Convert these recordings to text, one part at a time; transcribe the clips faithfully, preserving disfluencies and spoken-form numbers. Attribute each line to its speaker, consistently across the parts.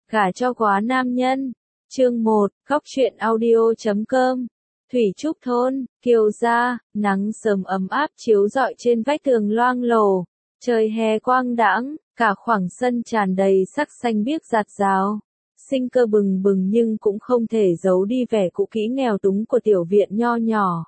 Speaker 1: Gả cho quá nam nhân. Chương một, góc truyện audio chấm com. Thủy Trúc thôn, Kiều gia, nắng sớm ấm áp chiếu rọi trên vách tường loang lổ, trời hè quang đãng, cả khoảng sân tràn đầy sắc xanh biếc rạt rào. Sinh cơ bừng bừng nhưng cũng không thể giấu đi vẻ cũ kỹ nghèo túng của tiểu viện nho nhỏ.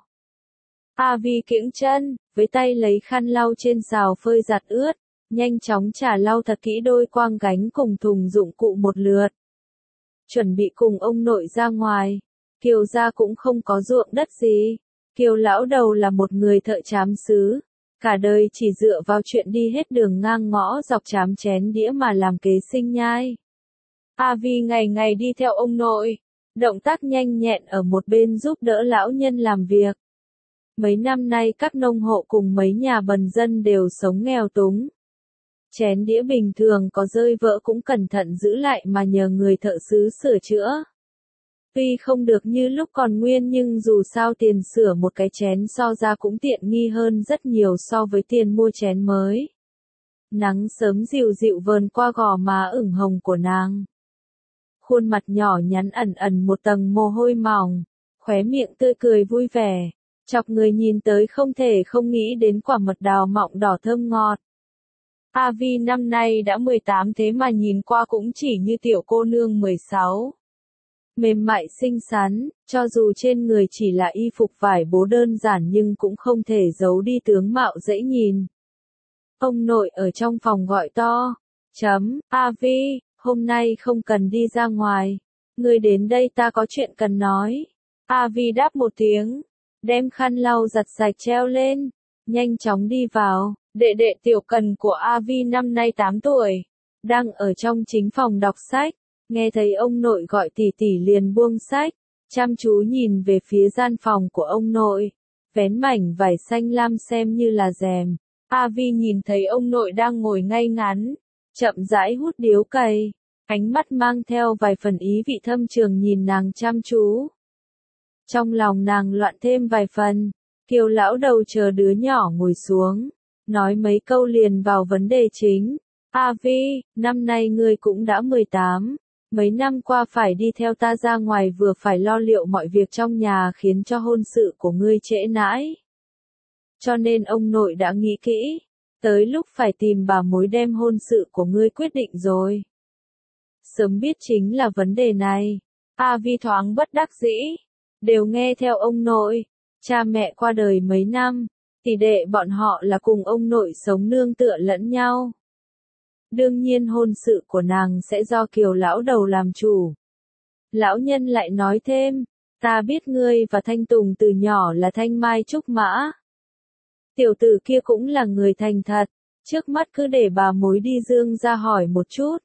Speaker 1: A Vi kiễng chân, với tay lấy khăn lau trên xào phơi giặt ướt, nhanh chóng chà lau thật kỹ đôi quang gánh cùng thùng dụng cụ một lượt. Chuẩn bị cùng ông nội ra ngoài. Kiều gia cũng không có ruộng đất gì. Kiều lão đầu là một người thợ trám sứ, cả đời chỉ dựa vào chuyện đi hết đường ngang ngõ dọc trám chén đĩa mà làm kế sinh nhai. A Vi ngày ngày đi theo ông nội, động tác nhanh nhẹn ở một bên giúp đỡ lão nhân làm việc. Mấy năm nay các nông hộ cùng mấy nhà bần dân đều sống nghèo túng. Chén đĩa bình thường có rơi vỡ cũng cẩn thận giữ lại mà nhờ người thợ sứ sửa chữa. Tuy không được như lúc còn nguyên nhưng dù sao tiền sửa một cái chén so ra cũng tiện nghi hơn rất nhiều so với tiền mua chén mới. Nắng sớm dịu dịu vờn qua gò má ửng hồng của nàng. Khuôn mặt nhỏ nhắn ẩn ẩn một tầng mồ hôi mỏng, khóe miệng tươi cười vui vẻ, chọc người nhìn tới không thể không nghĩ đến quả mật đào mọng đỏ thơm ngọt. A Vi năm nay đã mười tám thế mà nhìn qua cũng chỉ như tiểu cô nương mười sáu. Mềm mại xinh xắn, cho dù trên người chỉ là y phục vải bố đơn giản nhưng cũng không thể giấu đi tướng mạo dễ nhìn. Ông nội ở trong phòng gọi to, chấm, A Vi, hôm nay không cần đi ra ngoài, ngươi đến đây ta có chuyện cần nói. A Vi đáp một tiếng, đem khăn lau giặt sạch treo lên, nhanh chóng đi vào. Đệ đệ Tiểu Cần của A Vi năm nay tám tuổi, đang ở trong chính phòng đọc sách, nghe thấy ông nội gọi tỷ tỷ liền buông sách, chăm chú nhìn về phía gian phòng của ông nội, vén mảnh vải xanh lam xem như là rèm. A Vi nhìn thấy ông nội đang ngồi ngay ngắn, chậm rãi hút điếu cày, ánh mắt mang theo vài phần ý vị thâm trường nhìn nàng chăm chú. Trong lòng nàng loạn thêm vài phần, Kiều lão đầu chờ đứa nhỏ ngồi xuống, nói mấy câu liền vào vấn đề chính. A Vi, năm nay ngươi cũng đã mười tám, mấy năm qua phải đi theo ta ra ngoài vừa phải lo liệu mọi việc trong nhà khiến cho hôn sự của ngươi trễ nãi. Cho nên ông nội đã nghĩ kỹ, tới lúc phải tìm bà mối đem hôn sự của ngươi quyết định rồi. Sớm biết chính là vấn đề này, A Vi thoáng bất đắc dĩ, đều nghe theo ông nội, cha mẹ qua đời mấy năm. Tỷ đệ bọn họ là cùng ông nội sống nương tựa lẫn nhau. Đương nhiên hôn sự của nàng sẽ do Kiều lão đầu làm chủ. Lão nhân lại nói thêm, ta biết ngươi và Thanh Tùng từ nhỏ là thanh mai trúc mã. Tiểu tử kia cũng là người thành thật, trước mắt cứ để bà mối đi Dương ra hỏi một chút.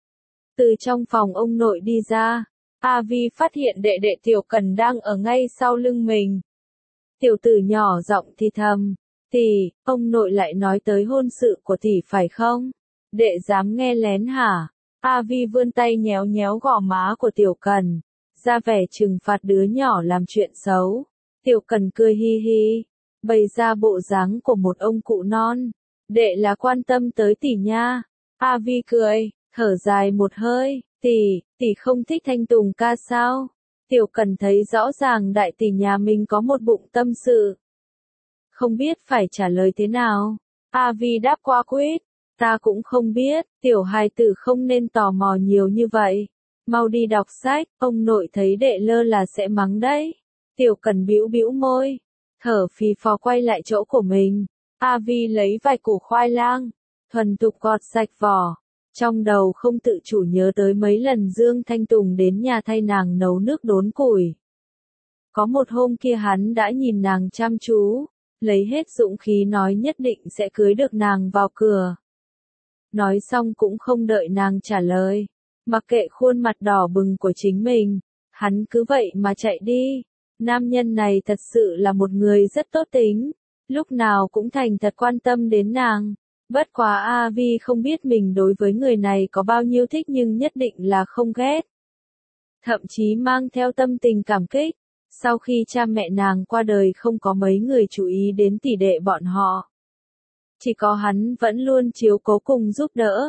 Speaker 1: Từ trong phòng ông nội đi ra, A Vi phát hiện đệ đệ Tiểu Cần đang ở ngay sau lưng mình. Tiểu tử nhỏ giọng thì thầm, tỷ, ông nội lại nói tới hôn sự của tỷ phải không? Đệ dám nghe lén hả? A Vi vươn tay nhéo nhéo gò má của Tiểu Cần, ra vẻ trừng phạt đứa nhỏ làm chuyện xấu. Tiểu Cần cười hi hi, bày ra bộ dáng của một ông cụ non. Đệ là quan tâm tới tỷ nha. A Vi cười, thở dài một hơi, tỷ, tỷ không thích Thanh Tùng ca sao? Tiểu Cần thấy rõ ràng đại tỷ nhà mình có một bụng tâm sự. Không biết phải trả lời thế nào. A Vi đáp qua quýt, ta cũng không biết, tiểu hài tử không nên tò mò nhiều như vậy. Mau đi đọc sách, ông nội thấy đệ lơ là sẽ mắng đấy. Tiểu Cần bĩu bĩu môi, thở phì phò quay lại chỗ của mình. A Vi lấy vài củ khoai lang, thuần thục gọt sạch vỏ. Trong đầu không tự chủ nhớ tới mấy lần Dương Thanh Tùng đến nhà thay nàng nấu nước đốn củi. Có một hôm kia hắn đã nhìn nàng chăm chú, lấy hết dũng khí nói nhất định sẽ cưới được nàng vào cửa. Nói xong cũng không đợi nàng trả lời, mặc kệ khuôn mặt đỏ bừng của chính mình, hắn cứ vậy mà chạy đi. Nam nhân này thật sự là một người rất tốt tính, lúc nào cũng thành thật quan tâm đến nàng. Bất quá A Vi không biết mình đối với người này có bao nhiêu thích nhưng nhất định là không ghét. Thậm chí mang theo tâm tình cảm kích, sau khi cha mẹ nàng qua đời không có mấy người chú ý đến tỷ đệ bọn họ. Chỉ có hắn vẫn luôn chiếu cố cùng giúp đỡ.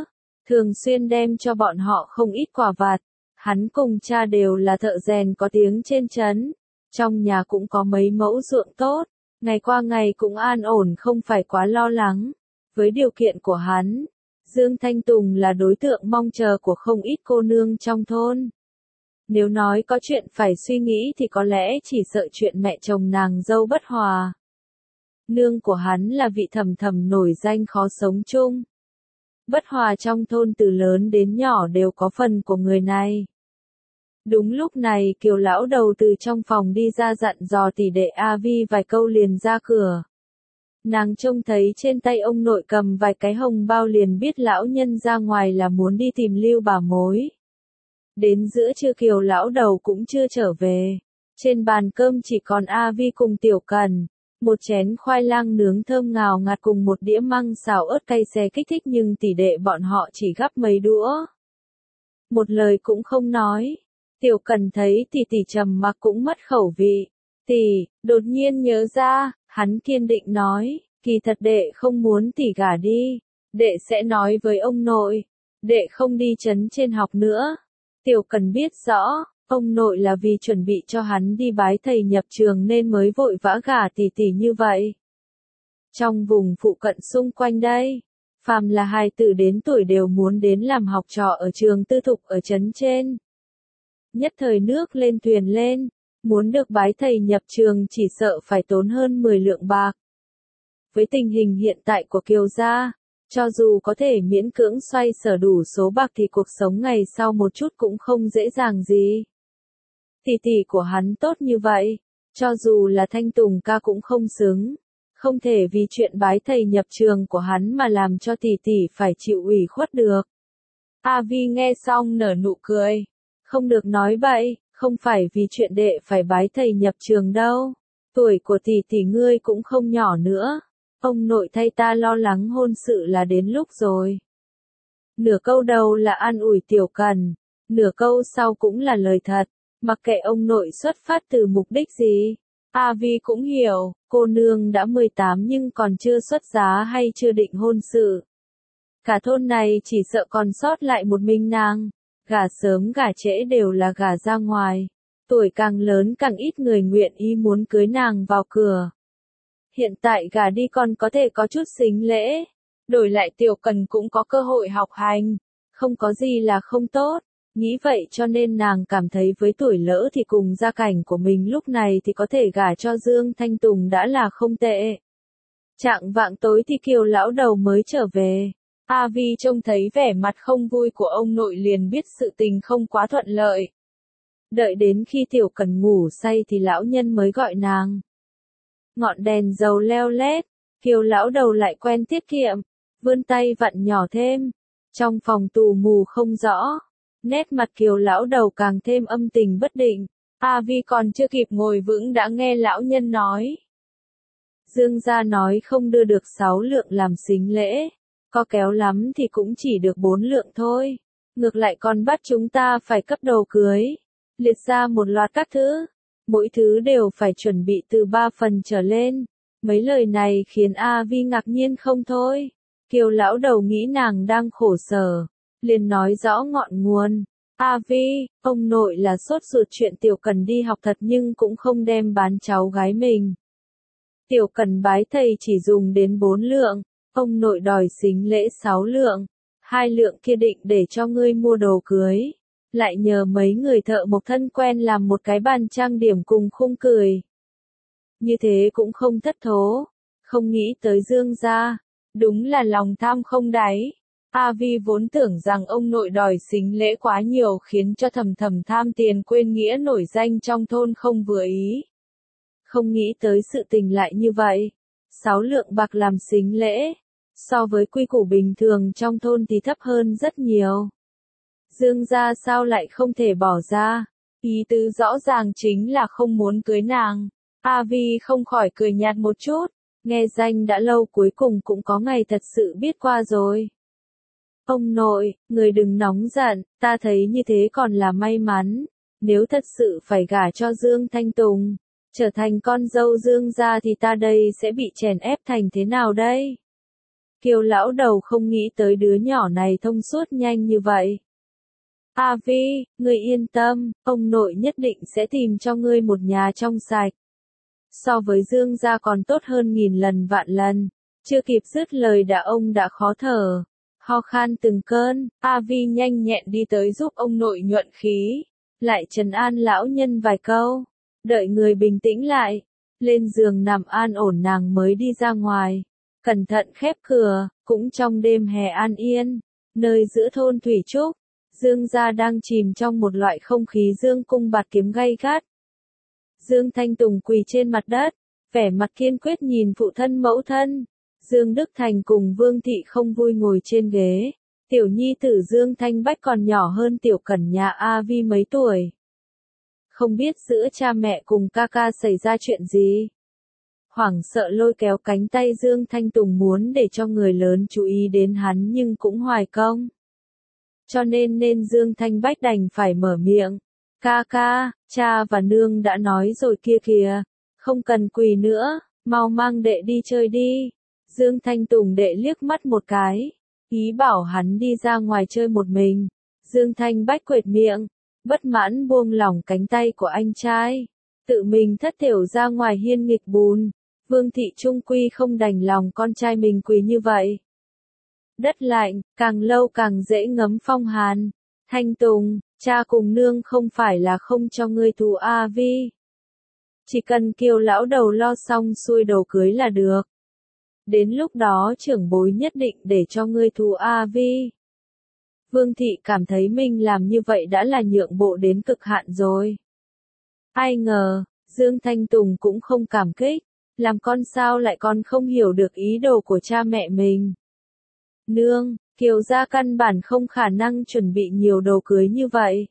Speaker 1: thường xuyên đem cho bọn họ không ít quà vặt. Hắn cùng cha đều là thợ rèn có tiếng trên trấn, trong nhà cũng có mấy mẫu ruộng tốt, ngày qua ngày cũng an ổn không phải quá lo lắng. Với điều kiện của hắn, Dương Thanh Tùng là đối tượng mong chờ của không ít cô nương trong thôn. Nếu nói có chuyện phải suy nghĩ thì có lẽ chỉ sợ chuyện mẹ chồng nàng dâu bất hòa. Nương của hắn là vị thầm thầm nổi danh khó sống chung. Bất hòa trong thôn từ lớn đến nhỏ đều có phần của người này. Đúng lúc này Kiều lão đầu từ trong phòng đi ra dặn dò tỷ đệ A Vi vài câu liền ra cửa. Nàng trông thấy trên tay ông nội cầm vài cái hồng bao liền biết lão nhân ra ngoài là muốn đi tìm Lưu bà mối. Đến giữa trưa Kiều lão đầu cũng chưa trở về. Trên bàn cơm chỉ còn A Vi cùng Tiểu Cần. Một chén khoai lang nướng thơm ngào ngạt cùng một đĩa măng xào ớt cay xè kích thích nhưng tỷ đệ bọn họ chỉ gắp mấy đũa. Một lời cũng không nói. Tiểu Cần thấy tỷ tỷ trầm mặc cũng mất khẩu vị. Tỷ, đột nhiên nhớ ra, hắn kiên định nói, kỳ thật đệ không muốn tỷ gả đi. Đệ sẽ nói với ông nội. Đệ không đi trấn trên học nữa. Tiểu Cần biết rõ. Ông nội là vì chuẩn bị cho hắn đi bái thầy nhập trường nên mới vội vã gả tỷ tỷ như vậy. Trong vùng phụ cận xung quanh đây, phàm là hài tử đến tuổi đều muốn đến làm học trò ở trường tư thục ở trấn trên. Nhất thời nước lên thuyền lên, muốn được bái thầy nhập trường chỉ sợ phải tốn hơn mười lượng bạc. Với tình hình hiện tại của Kiều gia, cho dù có thể miễn cưỡng xoay sở đủ số bạc thì cuộc sống ngày sau một chút cũng không dễ dàng gì. Tỷ tỷ của hắn tốt như vậy, cho dù là Thanh Tùng ca cũng không xứng, không thể vì chuyện bái thầy nhập trường của hắn mà làm cho tỷ tỷ phải chịu ủy khuất được. A Vi nghe xong nở nụ cười, không được nói bậy, không phải vì chuyện đệ phải bái thầy nhập trường đâu, tuổi của tỷ tỷ ngươi cũng không nhỏ nữa, ông nội thay ta lo lắng hôn sự là đến lúc rồi. Nửa câu đầu là an ủi Tiểu Cần, nửa câu sau cũng là lời thật. Mặc kệ ông nội xuất phát từ mục đích gì, A Vi cũng hiểu, cô nương đã mười tám nhưng còn chưa xuất giá hay chưa định hôn sự. Cả thôn này chỉ sợ còn sót lại một mình nàng, gả sớm gả trễ đều là gả ra ngoài, tuổi càng lớn càng ít người nguyện ý muốn cưới nàng vào cửa. Hiện tại gả đi còn có thể có chút xính lễ, đổi lại Tiểu Cần cũng có cơ hội học hành, không có gì là không tốt. Nghĩ vậy cho nên nàng cảm thấy với tuổi lỡ thì cùng gia cảnh của mình lúc này thì có thể gả cho Dương Thanh Tùng đã là không tệ. Chạng vạng tối thì Kiều lão đầu mới trở về. A Vi trông thấy vẻ mặt không vui của ông nội liền biết sự tình không quá thuận lợi. Đợi đến khi Tiểu Cần ngủ say thì lão nhân mới gọi nàng. Ngọn đèn dầu leo lét, Kiều lão đầu lại quen tiết kiệm, vươn tay vặn nhỏ thêm. Trong phòng tù mù không rõ. Nét mặt Kiều lão đầu càng thêm âm tình bất định, A Vi còn chưa kịp ngồi vững đã nghe lão nhân nói. Dương gia nói không đưa được sáu lượng làm sính lễ, có kéo lắm thì cũng chỉ được bốn lượng thôi, ngược lại còn bắt chúng ta phải cấp đồ cưới, liệt ra một loạt các thứ, mỗi thứ đều phải chuẩn bị từ ba phần trở lên. Mấy lời này khiến A Vi ngạc nhiên không thôi, Kiều lão đầu nghĩ nàng đang khổ sở. Liền nói rõ ngọn nguồn. A Vi, ông nội là sốt ruột chuyện Tiểu Cần đi học thật nhưng cũng không đem bán cháu gái mình. Tiểu Cần bái thầy chỉ dùng đến bốn lượng, ông nội đòi sính lễ sáu lượng, hai lượng kia định để cho ngươi mua đồ cưới, lại nhờ mấy người thợ mộc thân quen làm một cái bàn trang điểm cùng khung cười. Như thế cũng không thất thố, không nghĩ tới Dương gia, đúng là lòng tham không đáy. A Vi vốn tưởng rằng ông nội đòi sính lễ quá nhiều khiến cho thầm thầm tham tiền quên nghĩa nổi danh trong thôn không vừa ý. Không nghĩ tới sự tình lại như vậy. Sáu lượng bạc làm sính lễ, so với quy củ bình thường trong thôn thì thấp hơn rất nhiều. Dương gia sao lại không thể bỏ ra, ý tứ rõ ràng chính là không muốn cưới nàng. A Vi không khỏi cười nhạt một chút, nghe danh đã lâu cuối cùng cũng có ngày thật sự biết qua rồi. Ông nội, người đừng nóng giận, ta thấy như thế còn là may mắn, nếu thật sự phải gả cho Dương Thanh Tùng, trở thành con dâu Dương gia thì ta đây sẽ bị chèn ép thành thế nào đây? Kiều lão đầu không nghĩ tới đứa nhỏ này thông suốt nhanh như vậy. A Vi, ngươi yên tâm, ông nội nhất định sẽ tìm cho ngươi một nhà trong sạch. So với Dương gia còn tốt hơn nghìn lần vạn lần. Chưa kịp dứt lời đã ông đã khó thở, ho khan từng cơn. A Vi nhanh nhẹn đi tới giúp ông nội nhuận khí, lại trấn an lão nhân vài câu, đợi người bình tĩnh lại, lên giường nằm an ổn nàng mới đi ra ngoài, cẩn thận khép cửa. Cũng trong đêm hè an yên, nơi giữa thôn Thủy Trúc, Dương gia đang chìm trong một loại không khí dương cung bạt kiếm gay gắt. Dương Thanh Tùng quỳ trên mặt đất, vẻ mặt kiên quyết nhìn phụ thân mẫu thân. Dương Đức Thành cùng Vương Thị không vui ngồi trên ghế. Tiểu nhi tử Dương Thanh Bách còn nhỏ hơn Tiểu Cẩn nhà A Vi mấy tuổi. Không biết giữa cha mẹ cùng ca ca xảy ra chuyện gì. Hoảng sợ lôi kéo cánh tay Dương Thanh Tùng muốn để cho người lớn chú ý đến hắn nhưng cũng hoài công. Cho nên nên Dương Thanh Bách đành phải mở miệng. Ca ca, cha và nương đã nói rồi kia kìa. Không cần quỳ nữa, mau mang đệ đi chơi đi. Dương Thanh Tùng đệ liếc mắt một cái, ý bảo hắn đi ra ngoài chơi một mình. Dương Thanh Bách quệt miệng, bất mãn buông lỏng cánh tay của anh trai, tự mình thất thểu ra ngoài hiên nghịch bùn. Vương Thị trung quy không đành lòng con trai mình quỳ như vậy. Đất lạnh, càng lâu càng dễ ngấm phong hàn. Thanh Tùng, cha cùng nương không phải là không cho ngươi thù A Vi. Chỉ cần Kiều lão đầu lo xong xuôi đồ cưới là được. Đến lúc đó trưởng bối nhất định để cho ngươi thù A Vi. Vương Thị cảm thấy mình làm như vậy đã là nhượng bộ đến cực hạn rồi. Ai ngờ, Dương Thanh Tùng cũng không cảm kích. Làm con sao lại còn không hiểu được ý đồ của cha mẹ mình. Nương, Kiều gia căn bản không khả năng chuẩn bị nhiều đồ cưới như vậy.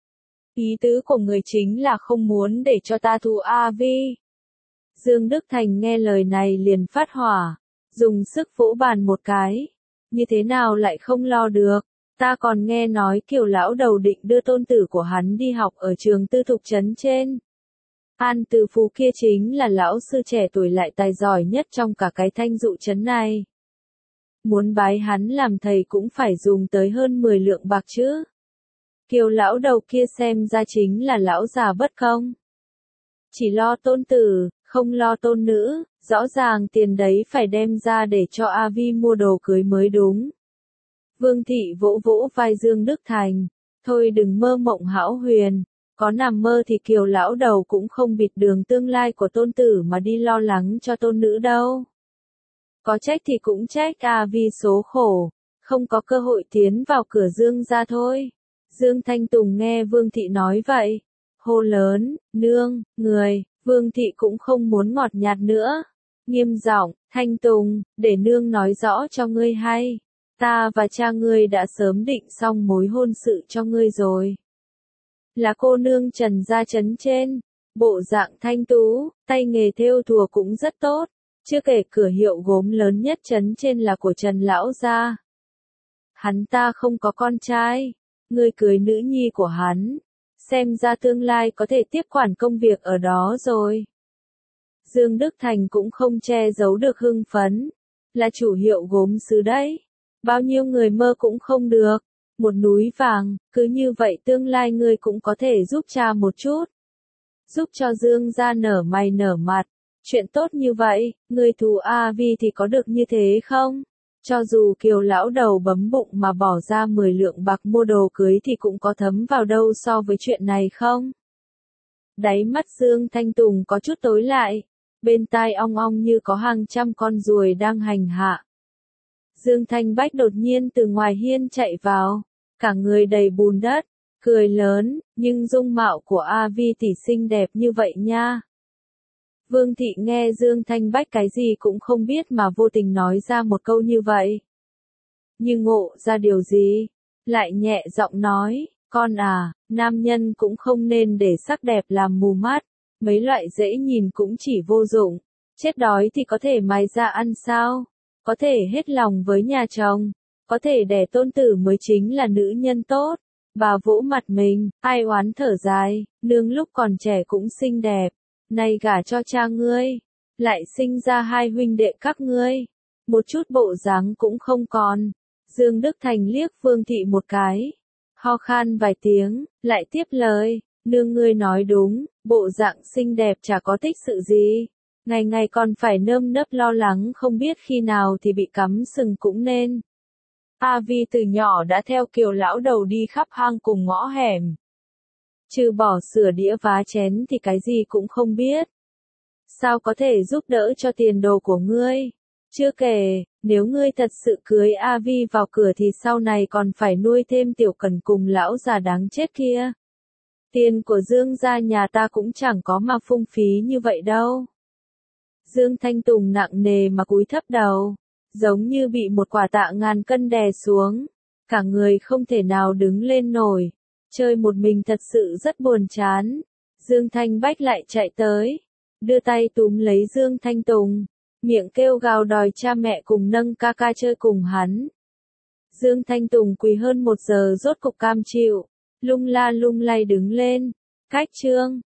Speaker 1: Ý tứ của người chính là không muốn để cho ta thù A Vi. Dương Đức Thành nghe lời này liền phát hỏa, dùng sức vỗ bàn một cái. Như thế nào lại không lo được, ta còn nghe nói Kiều lão đầu định đưa tôn tử của hắn đi học ở trường tư thục trấn trên. An Từ Phú kia chính là lão sư trẻ tuổi lại tài giỏi nhất trong cả cái Thanh Dụ trấn này. Muốn bái hắn làm thầy cũng phải dùng tới hơn mười lượng bạc chứ. Kiều lão đầu kia xem ra chính là lão già bất công. Chỉ lo tôn tử, không lo tôn nữ, rõ ràng tiền đấy phải đem ra để cho A Vi mua đồ cưới mới đúng. Vương Thị vỗ vỗ vai Dương Đức Thành, thôi đừng mơ mộng hão huyền, có nằm mơ thì Kiều lão đầu cũng không bịt đường tương lai của tôn tử mà đi lo lắng cho tôn nữ đâu. Có trách thì cũng trách A Vi số khổ, không có cơ hội tiến vào cửa Dương gia thôi. Dương Thanh Tùng nghe Vương Thị nói vậy, hô lớn, nương, người, Vương Thị cũng không muốn ngọt nhạt nữa. Nghiêm giọng, Thanh Tùng, để nương nói rõ cho ngươi hay. Ta và cha ngươi đã sớm định xong mối hôn sự cho ngươi rồi. Là cô nương Trần gia trấn trên, bộ dạng thanh tú, tay nghề thêu thùa cũng rất tốt. Chưa kể cửa hiệu gốm lớn nhất trấn trên là của Trần lão gia. Hắn ta không có con trai, ngươi cưới nữ nhi của hắn, xem ra tương lai có thể tiếp quản công việc ở đó rồi. Dương Đức Thành cũng không che giấu được hưng phấn, là chủ hiệu gốm sứ đấy, bao nhiêu người mơ cũng không được, một núi vàng, cứ như vậy tương lai ngươi cũng có thể giúp cha một chút, giúp cho Dương gia nở mày nở mặt. Chuyện tốt như vậy, người thù A Vi thì có được như thế không? Cho dù Kiều lão đầu bấm bụng mà bỏ ra mười lượng bạc mua đồ cưới thì cũng có thấm vào đâu so với chuyện này không? Đáy mắt Dương Thanh Tùng có chút tối lại, bên tai ong ong như có hàng trăm con ruồi đang hành hạ. Dương Thanh Bách đột nhiên từ ngoài hiên chạy vào, cả người đầy bùn đất, cười lớn, nhưng dung mạo của A Vi tỷ xinh đẹp như vậy nha. Vương Thị nghe Dương Thanh Bách cái gì cũng không biết mà vô tình nói ra một câu như vậy. Như ngộ ra điều gì, lại nhẹ giọng nói, con à, nam nhân cũng không nên để sắc đẹp làm mù mắt, mấy loại dễ nhìn cũng chỉ vô dụng, chết đói thì có thể mài ra ăn sao, có thể hết lòng với nhà chồng, có thể đẻ tôn tử mới chính là nữ nhân tốt. Bà vỗ mặt mình, ai oán thở dài, nương lúc còn trẻ cũng xinh đẹp. Này gả cho cha ngươi, lại sinh ra hai huynh đệ các ngươi, một chút bộ dáng cũng không còn. Dương Đức Thành liếc Vương Thị một cái, ho khan vài tiếng, lại tiếp lời, nương ngươi nói đúng, bộ dạng xinh đẹp chả có tích sự gì. Ngày ngày còn phải nơm nớp lo lắng không biết khi nào thì bị cắm sừng cũng nên. A Vi từ nhỏ đã theo Kiều lão đầu đi khắp hang cùng ngõ hẻm. Trừ bỏ sửa đĩa vá chén thì cái gì cũng không biết. Sao có thể giúp đỡ cho tiền đồ của ngươi? Chưa kể, nếu ngươi thật sự cưới A Vi vào cửa thì sau này còn phải nuôi thêm Tiểu Cần cùng lão già đáng chết kia. Tiền của Dương gia nhà ta cũng chẳng có mà phung phí như vậy đâu. Dương Thanh Tùng nặng nề mà cúi thấp đầu, giống như bị một quả tạ ngàn cân đè xuống, cả người không thể nào đứng lên nổi, chơi một mình thật sự rất buồn chán. Dương Thanh Bách lại chạy tới, đưa tay túm lấy Dương Thanh Tùng, miệng kêu gào đòi cha mẹ cùng nâng ca ca chơi cùng hắn. Dương Thanh Tùng quỳ hơn một giờ rốt cục cam chịu, lung la lung lay đứng lên, cách chương.